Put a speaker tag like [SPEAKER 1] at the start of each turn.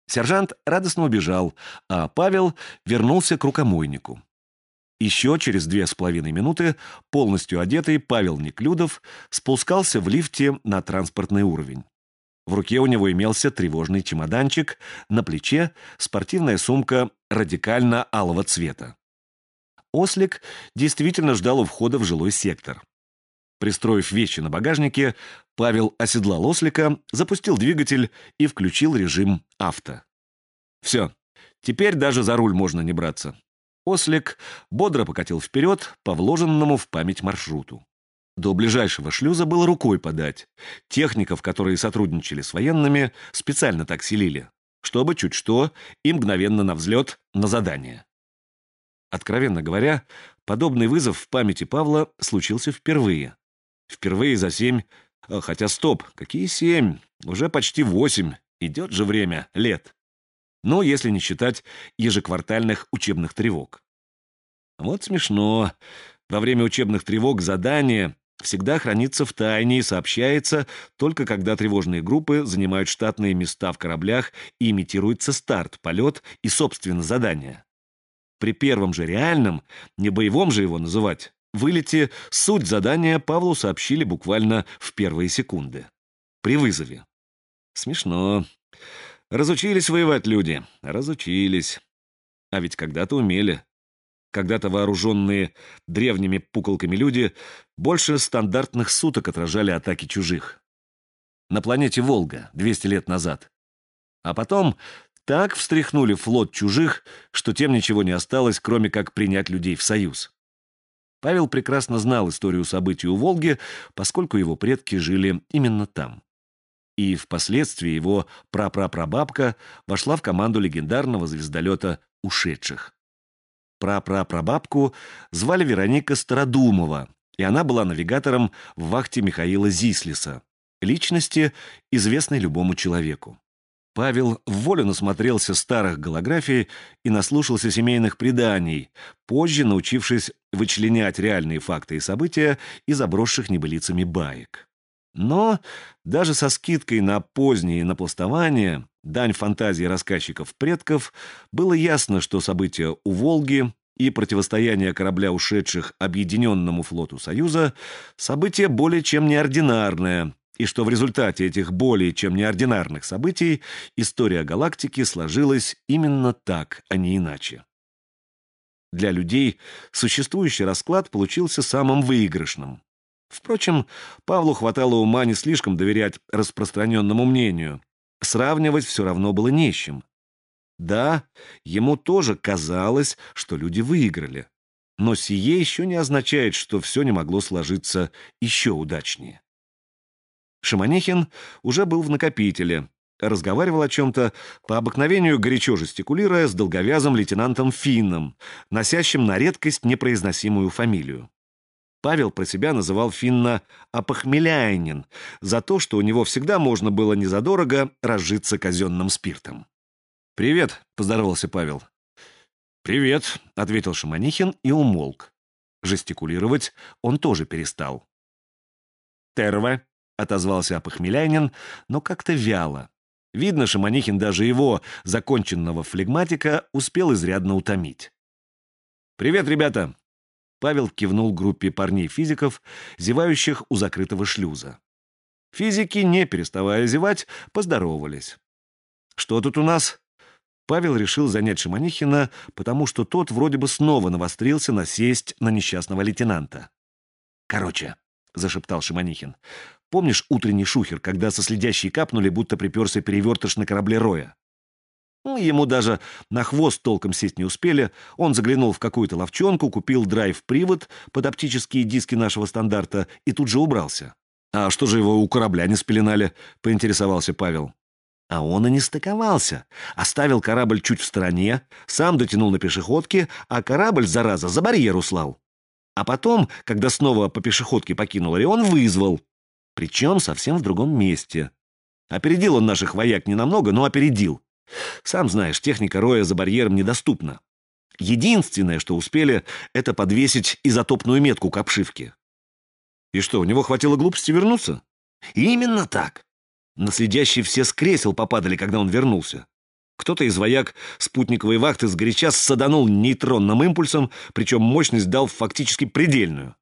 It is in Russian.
[SPEAKER 1] Сержант радостно убежал, а Павел вернулся к рукомойнику. Еще через 2,5 минуты, полностью одетый, Павел Неклюдов спускался в лифте на транспортный уровень. В руке у него имелся тревожный чемоданчик, на плече спортивная сумка радикально-алого цвета. Ослик действительно ждал у входа в жилой сектор. Пристроив вещи на багажнике, Павел оседлал ослика, запустил двигатель и включил режим авто. Все, теперь даже за руль можно не браться. Ослик бодро покатил вперед по вложенному в память маршруту. До ближайшего шлюза было рукой подать. Техников, которые сотрудничали с военными, специально так селили, чтобы чуть что и мгновенно на взлет на задание. Откровенно говоря, подобный вызов в памяти Павла случился впервые. Впервые за 7, хотя стоп, какие 7? Уже почти 8, идет же время, лет. Ну, если не считать ежеквартальных учебных тревог. Вот смешно. Во время учебных тревог задание всегда хранится в тайне и сообщается только когда тревожные группы занимают штатные места в кораблях и имитируется старт, полет и, собственно, задание. При первом же реальном, не боевом же его называть, вылете суть задания Павлу сообщили буквально в первые секунды. При вызове. Смешно. Разучились воевать люди. Разучились. А ведь когда-то умели. Когда-то вооруженные древними пуколками люди больше стандартных суток отражали атаки чужих. На планете Волга 200 лет назад. А потом так встряхнули флот чужих, что тем ничего не осталось, кроме как принять людей в союз. Павел прекрасно знал историю событий у Волги, поскольку его предки жили именно там. И впоследствии его прапрапрабабка вошла в команду легендарного звездолета «Ушедших». Прапрапрабабку звали Вероника Стародумова, и она была навигатором в вахте Михаила Зислиса, личности, известной любому человеку. Павел вволю насмотрелся старых голографий и наслушался семейных преданий, позже научившись вычленять реальные факты и события из обросших небылицами баек. Но даже со скидкой на поздние напластования, дань фантазии рассказчиков-предков, было ясно, что события у Волги и противостояние корабля ушедших Объединенному флоту Союза – событие более чем неординарное, и что в результате этих более чем неординарных событий история галактики сложилась именно так, а не иначе. Для людей существующий расклад получился самым выигрышным. Впрочем, Павлу хватало ума не слишком доверять распространенному мнению. Сравнивать все равно было не с чем. Да, ему тоже казалось, что люди выиграли. Но сие еще не означает, что все не могло сложиться еще удачнее. Шаманихин уже был в накопителе, разговаривал о чем-то, по обыкновению горячо жестикулируя с долговязым лейтенантом Финном, носящим на редкость непроизносимую фамилию. Павел про себя называл Финна «Апохмеляйнин» за то, что у него всегда можно было незадорого разжиться казенным спиртом. «Привет», — поздоровался Павел. «Привет», — ответил Шаманихин и умолк. Жестикулировать он тоже перестал. «Терве», — отозвался Апохмеляйнин, но как-то вяло. Видно, Шаманихин даже его, законченного флегматика, успел изрядно утомить. «Привет, ребята!» Павел кивнул группе парней-физиков, зевающих у закрытого шлюза. Физики, не переставая зевать, поздоровались. «Что тут у нас?» Павел решил занять Шаманихина, потому что тот вроде бы снова навострился насесть на несчастного лейтенанта. «Короче», — зашептал Шаманихин, — «помнишь утренний шухер, когда со следящей капнули, будто приперся перевертыш на корабле Роя? Ему даже на хвост толком сесть не успели. Он заглянул в какую-то ловчонку, купил драйв-привод под оптические диски нашего стандарта и тут же убрался. «А что же его у корабля не спеленали?» — поинтересовался Павел. А он и не стыковался. Оставил корабль чуть в стороне, сам дотянул на пешеходке, а корабль, зараза, за барьер услал. А потом, когда снова по пешеходке покинул Орион, вызвал. Причем совсем в другом месте. Опередил он наших вояк ненамного, но опередил. Сам знаешь, техника Роя за барьером недоступна. Единственное, что успели, это подвесить изотопную метку к обшивке. И что, у него хватило глупости вернуться? Именно так. Наследящие все с кресел попадали, когда он вернулся. Кто-то из вояк спутниковой вахты сгоряча саданул нейтронным импульсом, причем мощность дал фактически предельную.